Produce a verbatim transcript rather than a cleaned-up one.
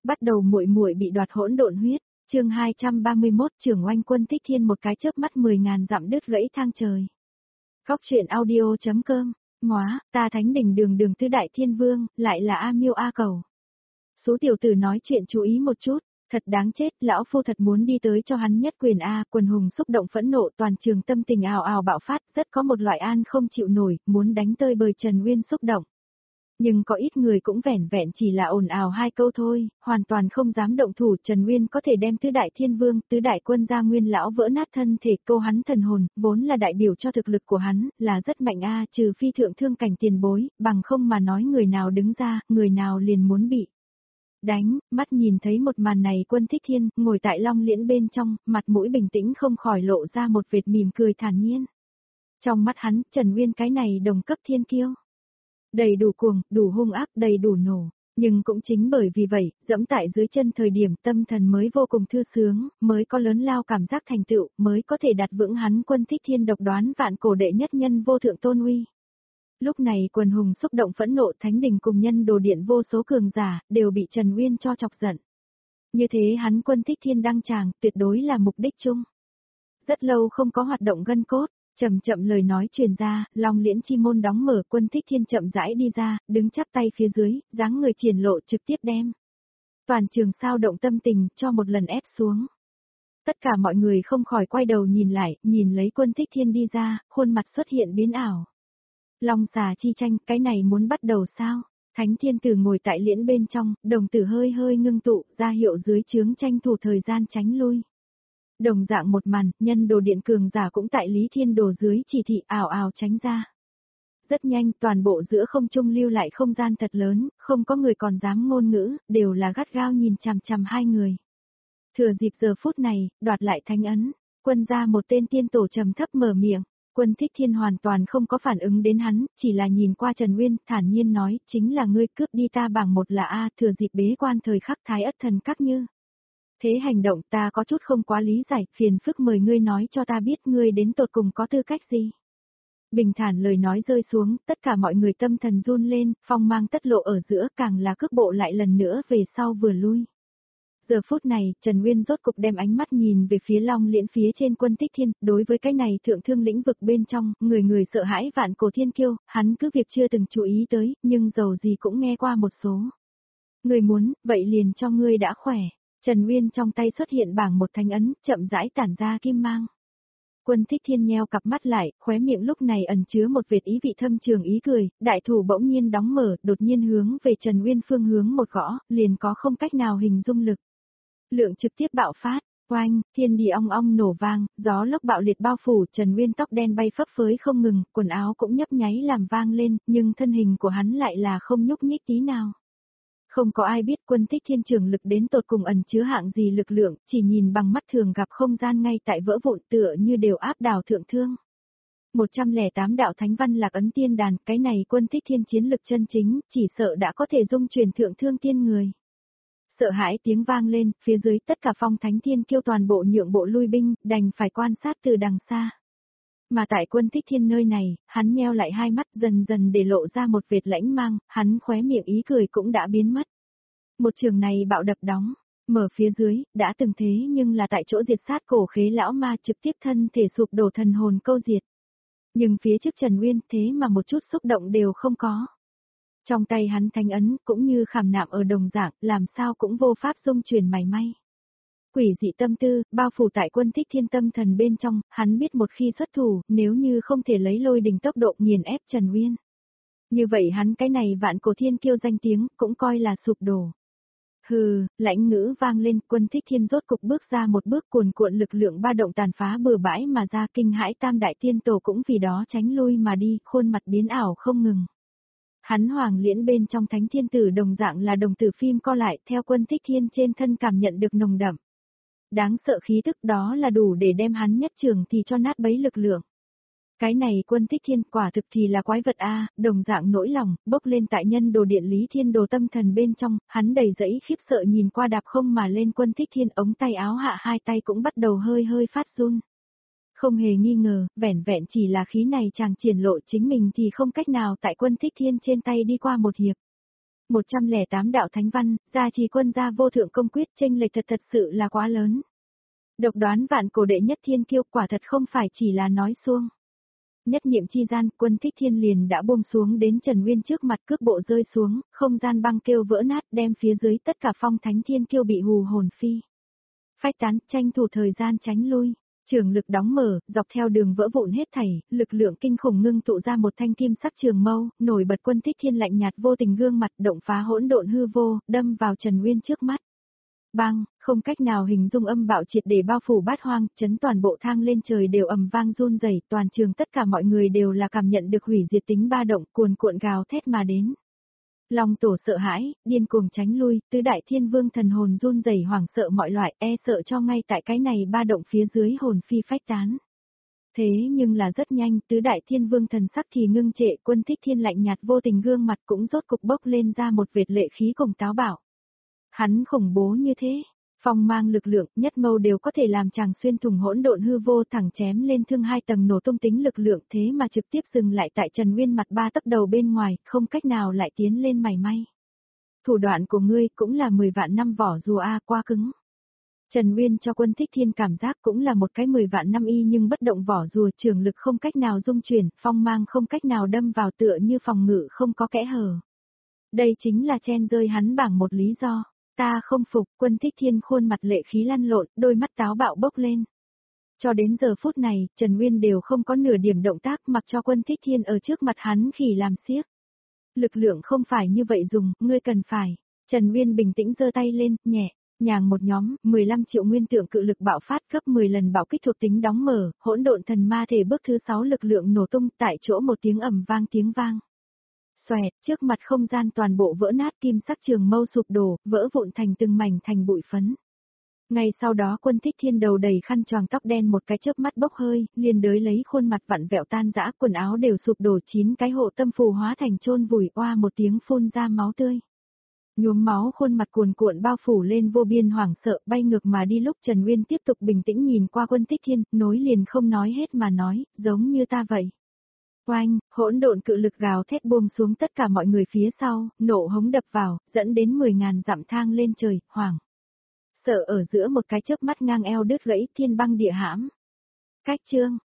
Bắt đầu muội muội bị đoạt hỗn độn huyết, chương hai trăm ba mươi mốt trưởng oanh quân thích thiên một cái chớp mắt mười ngàn dặm đứt gãy thang trời. Góc truyện audio.com, móa, ta thánh đỉnh đường đường tứ đại thiên vương, lại là A Miêu A Cầu. Số tiểu tử nói chuyện chú ý một chút, thật đáng chết, lão phu thật muốn đi tới cho hắn nhất quyền A, quần hùng xúc động phẫn nộ toàn trường tâm tình ào ào bạo phát, rất có một loại an không chịu nổi, muốn đánh tơi bời Trần Uyên xúc động. Nhưng có ít người cũng vẻn vẹn chỉ là ồn ào hai câu thôi, hoàn toàn không dám động thủ. Trần Uyên có thể đem tứ đại thiên vương, tứ đại quân gia nguyên lão vỡ nát thân thể câu hắn thần hồn, vốn là đại biểu cho thực lực của hắn, là rất mạnh a, trừ phi thượng thương cảnh tiền bối, bằng không mà nói người nào đứng ra, người nào liền muốn bị đánh. Mắt nhìn thấy một màn này quân thích thiên, ngồi tại long liễn bên trong, mặt mũi bình tĩnh không khỏi lộ ra một vệt mỉm cười thản nhiên. Trong mắt hắn, Trần Uyên cái này đồng cấp thiên kiêu. Đầy đủ cuồng, đủ hung ác, đầy đủ nổ. Nhưng cũng chính bởi vì vậy, dẫm tại dưới chân thời điểm tâm thần mới vô cùng thư sướng, mới có lớn lao cảm giác thành tựu, mới có thể đặt vững hắn quân thích thiên độc đoán vạn cổ đệ nhất nhân vô thượng tôn uy. Lúc này quần hùng xúc động phẫn nộ thánh đình cùng nhân đồ điện vô số cường giả, đều bị Trần Uyên cho chọc giận. Như thế hắn quân thích thiên đăng tràng, tuyệt đối là mục đích chung. Rất lâu không có hoạt động gân cốt. Chậm chậm lời nói truyền ra, long liễn chi môn đóng mở, quân thích thiên chậm rãi đi ra, đứng chắp tay phía dưới, dáng người triển lộ trực tiếp đem toàn trường sao động tâm tình cho một lần ép xuống. Tất cả mọi người không khỏi quay đầu nhìn lại, nhìn lấy quân thích thiên đi ra, khuôn mặt xuất hiện biến ảo. Long xà chi tranh, cái này muốn bắt đầu sao? Thánh thiên tử ngồi tại liễn bên trong, đồng tử hơi hơi ngưng tụ, ra hiệu dưới trướng tranh thủ thời gian tránh lui. Đồng dạng một màn, nhân đồ điện cường giả cũng tại Lý Thiên Đồ dưới chỉ thị ảo ảo tránh ra. Rất nhanh, toàn bộ giữa không trung lưu lại không gian thật lớn, không có người còn dám ngôn ngữ, đều là gắt gao nhìn chằm chằm hai người. Thừa dịp giờ phút này, đoạt lại thánh ấn, quân ra một tên tiên tổ trầm thấp mở miệng, quân thích thiên hoàn toàn không có phản ứng đến hắn, chỉ là nhìn qua Trần Uyên, thản nhiên nói, chính là ngươi cướp đi ta bảng một là A, thừa dịp bế quan thời khắc thái ất thần các như. Thế hành động ta có chút không quá lý giải, phiền phức mời ngươi nói cho ta biết ngươi đến tột cùng có tư cách gì. Bình thản lời nói rơi xuống, tất cả mọi người tâm thần run lên, phong mang tất lộ ở giữa càng là cước bộ lại lần nữa về sau vừa lui. Giờ phút này, Trần Uyên rốt cục đem ánh mắt nhìn về phía long liễn phía trên quân thích thiên, đối với cái này thượng thương lĩnh vực bên trong, người người sợ hãi vạn cổ thiên kiêu, hắn cứ việc chưa từng chú ý tới, nhưng dầu gì cũng nghe qua một số. Người muốn, vậy liền cho ngươi đã khỏe. Trần Uyên trong tay xuất hiện bảng một thánh ấn, chậm rãi tản ra kim mang. Quân thích thiên nheo cặp mắt lại, khóe miệng lúc này ẩn chứa một vệt ý vị thâm trường ý cười, đại thủ bỗng nhiên đóng mở, đột nhiên hướng về Trần Uyên phương hướng một gõ, liền có không cách nào hình dung lực. Lượng trực tiếp bạo phát, oanh, thiên địa ong ong nổ vang, gió lốc bạo liệt bao phủ, Trần Uyên tóc đen bay phấp phới không ngừng, quần áo cũng nhấp nháy làm vang lên, nhưng thân hình của hắn lại là không nhúc nhích tí nào. Không có ai biết quân thích thiên trường lực đến tột cùng ẩn chứa hạng gì lực lượng, chỉ nhìn bằng mắt thường gặp không gian ngay tại vỡ vụn tựa như đều áp đảo thượng thương. một trăm lẻ tám đạo thánh văn lạc ấn tiên đàn, cái này quân thích thiên chiến lực chân chính, chỉ sợ đã có thể dung truyền thượng thương tiên người. Sợ hãi tiếng vang lên, phía dưới tất cả phong thánh thiên kiêu toàn bộ nhượng bộ lui binh, đành phải quan sát từ đằng xa. Mà tại quân thích thiên nơi này, hắn nheo lại hai mắt dần dần để lộ ra một vệt lãnh mang, hắn khóe miệng ý cười cũng đã biến mất. Một trường này bạo đập đóng, mở phía dưới, đã từng thế nhưng là tại chỗ diệt sát cổ khế lão ma trực tiếp thân thể sụp đổ thần hồn câu diệt. Nhưng phía trước Trần Uyên thế mà một chút xúc động đều không có. Trong tay hắn thánh ấn cũng như khảm nạm ở đồng dạng, làm sao cũng vô pháp dung chuyển mảy may. Quỷ dị tâm tư, bao phủ tại quân thích thiên tâm thần bên trong, hắn biết một khi xuất thủ, nếu như không thể lấy lôi đình tốc độ nghiền ép Trần Uyên. Như vậy hắn cái này vạn cổ thiên kiêu danh tiếng, cũng coi là sụp đổ. Hừ, lãnh ngữ vang lên, quân thích thiên rốt cục bước ra một bước cuồn cuộn lực lượng ba động tàn phá bừa bãi mà ra kinh hãi tam đại tiên tổ cũng vì đó tránh lui mà đi, khuôn mặt biến ảo không ngừng. Hắn hoàng liễn bên trong thánh thiên tử đồng dạng là đồng tử phim co lại theo quân thích thiên trên thân cảm nhận được nồng đậm. Đáng sợ khí tức đó là đủ để đem hắn nhất trường thì cho nát bấy lực lượng. Cái này quân thích thiên quả thực thì là quái vật A, đồng dạng nỗi lòng, bốc lên tại nhân đồ điện Lý Thiên Đồ tâm thần bên trong, hắn đầy dẫy khiếp sợ nhìn qua đạp không mà lên quân thích thiên ống tay áo hạ hai tay cũng bắt đầu hơi hơi phát run. Không hề nghi ngờ, vẻn vẹn chỉ là khí này chàng triển lộ chính mình thì không cách nào tại quân thích thiên trên tay đi qua một hiệp. một trăm lẻ tám đạo thánh văn, gia trì quân gia vô thượng công quyết, chênh lệch thật thật sự là quá lớn. Độc đoán vạn cổ đệ nhất thiên kiêu, quả thật không phải chỉ là nói suông. Nhất niệm chi gian, Quân Thích Thiên liền đã buông xuống đến Trần Uyên trước mặt, cước bộ rơi xuống, không gian băng kêu vỡ nát, đem phía dưới tất cả phong thánh thiên kiêu bị hù hồn phi. Phách tán, tranh thủ thời gian tránh lui. Trường lực đóng mở, dọc theo đường vỡ vụn hết thảy, lực lượng kinh khủng ngưng tụ ra một thanh kim sắc trường mâu, nổi bật Quân Thích Thiên lạnh nhạt vô tình gương mặt, động phá hỗn độn hư vô, đâm vào Trần Uyên trước mắt. Bang, không cách nào hình dung âm bạo triệt để bao phủ bát hoang, chấn toàn bộ thang lên trời đều ầm vang run rẩy, toàn trường tất cả mọi người đều là cảm nhận được hủy diệt tính ba động, cuồn cuộn gào thét mà đến. Long tổ sợ hãi, điên cuồng tránh lui, tứ đại thiên vương thần hồn run rẩy hoảng sợ mọi loại, e sợ cho ngay tại cái này ba động phía dưới hồn phi phách tán. Thế nhưng là rất nhanh, tứ đại thiên vương thần sắc thì ngưng trệ, Quân Thích Thiên lạnh nhạt vô tình gương mặt cũng rốt cục bốc lên ra một vệt lệ khí cùng táo bạo. Hắn khủng bố như thế, phong mang lực lượng, nhất mâu đều có thể làm chàng xuyên thủng hỗn độn hư vô, thẳng chém lên thương hai tầng nổ tung tính lực lượng, thế mà trực tiếp dừng lại tại Trần Uyên mặt ba tấc đầu bên ngoài, không cách nào lại tiến lên mảy may. Thủ đoạn của ngươi cũng là mười vạn năm vỏ rùa a, quá cứng. Trần Uyên cho Quân Thích Thiên cảm giác cũng là một cái mười vạn năm y nhưng bất động vỏ rùa, trường lực không cách nào dung chuyển, phong mang không cách nào đâm vào, tựa như phòng ngự không có kẽ hở. Đây chính là chen rơi hắn bảng một lý do. Ta không phục, Quân Thích Thiên khuôn mặt lệ khí lăn lộn, đôi mắt táo bạo bốc lên. Cho đến giờ phút này, Trần Uyên đều không có nửa điểm động tác, mặc cho Quân Thích Thiên ở trước mặt hắn khỉ làm xiếc. Lực lượng không phải như vậy dùng, ngươi cần phải. Trần Uyên bình tĩnh giơ tay lên, nhẹ, nhàng một nhóm, mười lăm triệu nguyên tượng cự lực bạo phát gấp mười lần bạo kích thuộc tính đóng mở, hỗn độn thần ma thể bước thứ sáu lực lượng nổ tung, tại chỗ một tiếng ầm vang tiếng vang. Xoẹt, trước mặt không gian toàn bộ vỡ nát, kim sắc trường mâu sụp đổ, vỡ vụn thành từng mảnh thành bụi phấn. Ngay sau đó Quân Thích Thiên đầu đầy khăn choàng tóc đen một cái chớp mắt bốc hơi, liền đới lấy khuôn mặt vặn vẹo tan rã, quần áo đều sụp đổ, chín cái hộ tâm phù hóa thành chôn vùi, oa một tiếng phun ra máu tươi. Nhuốm máu khuôn mặt cuồn cuộn bao phủ lên vô biên hoảng sợ, bay ngược mà đi. Lúc Trần Uyên tiếp tục bình tĩnh nhìn qua Quân Thích Thiên, nối liền không nói hết mà nói, giống như ta vậy. Oanh, hỗn độn cự lực gào thét buông xuống tất cả mọi người phía sau, nổ hống đập vào, dẫn đến mười ngàn dặm thang lên trời, hoảng. Sợ ở giữa một cái chớp mắt ngang eo đứt gãy, thiên băng địa hãm. Cách chương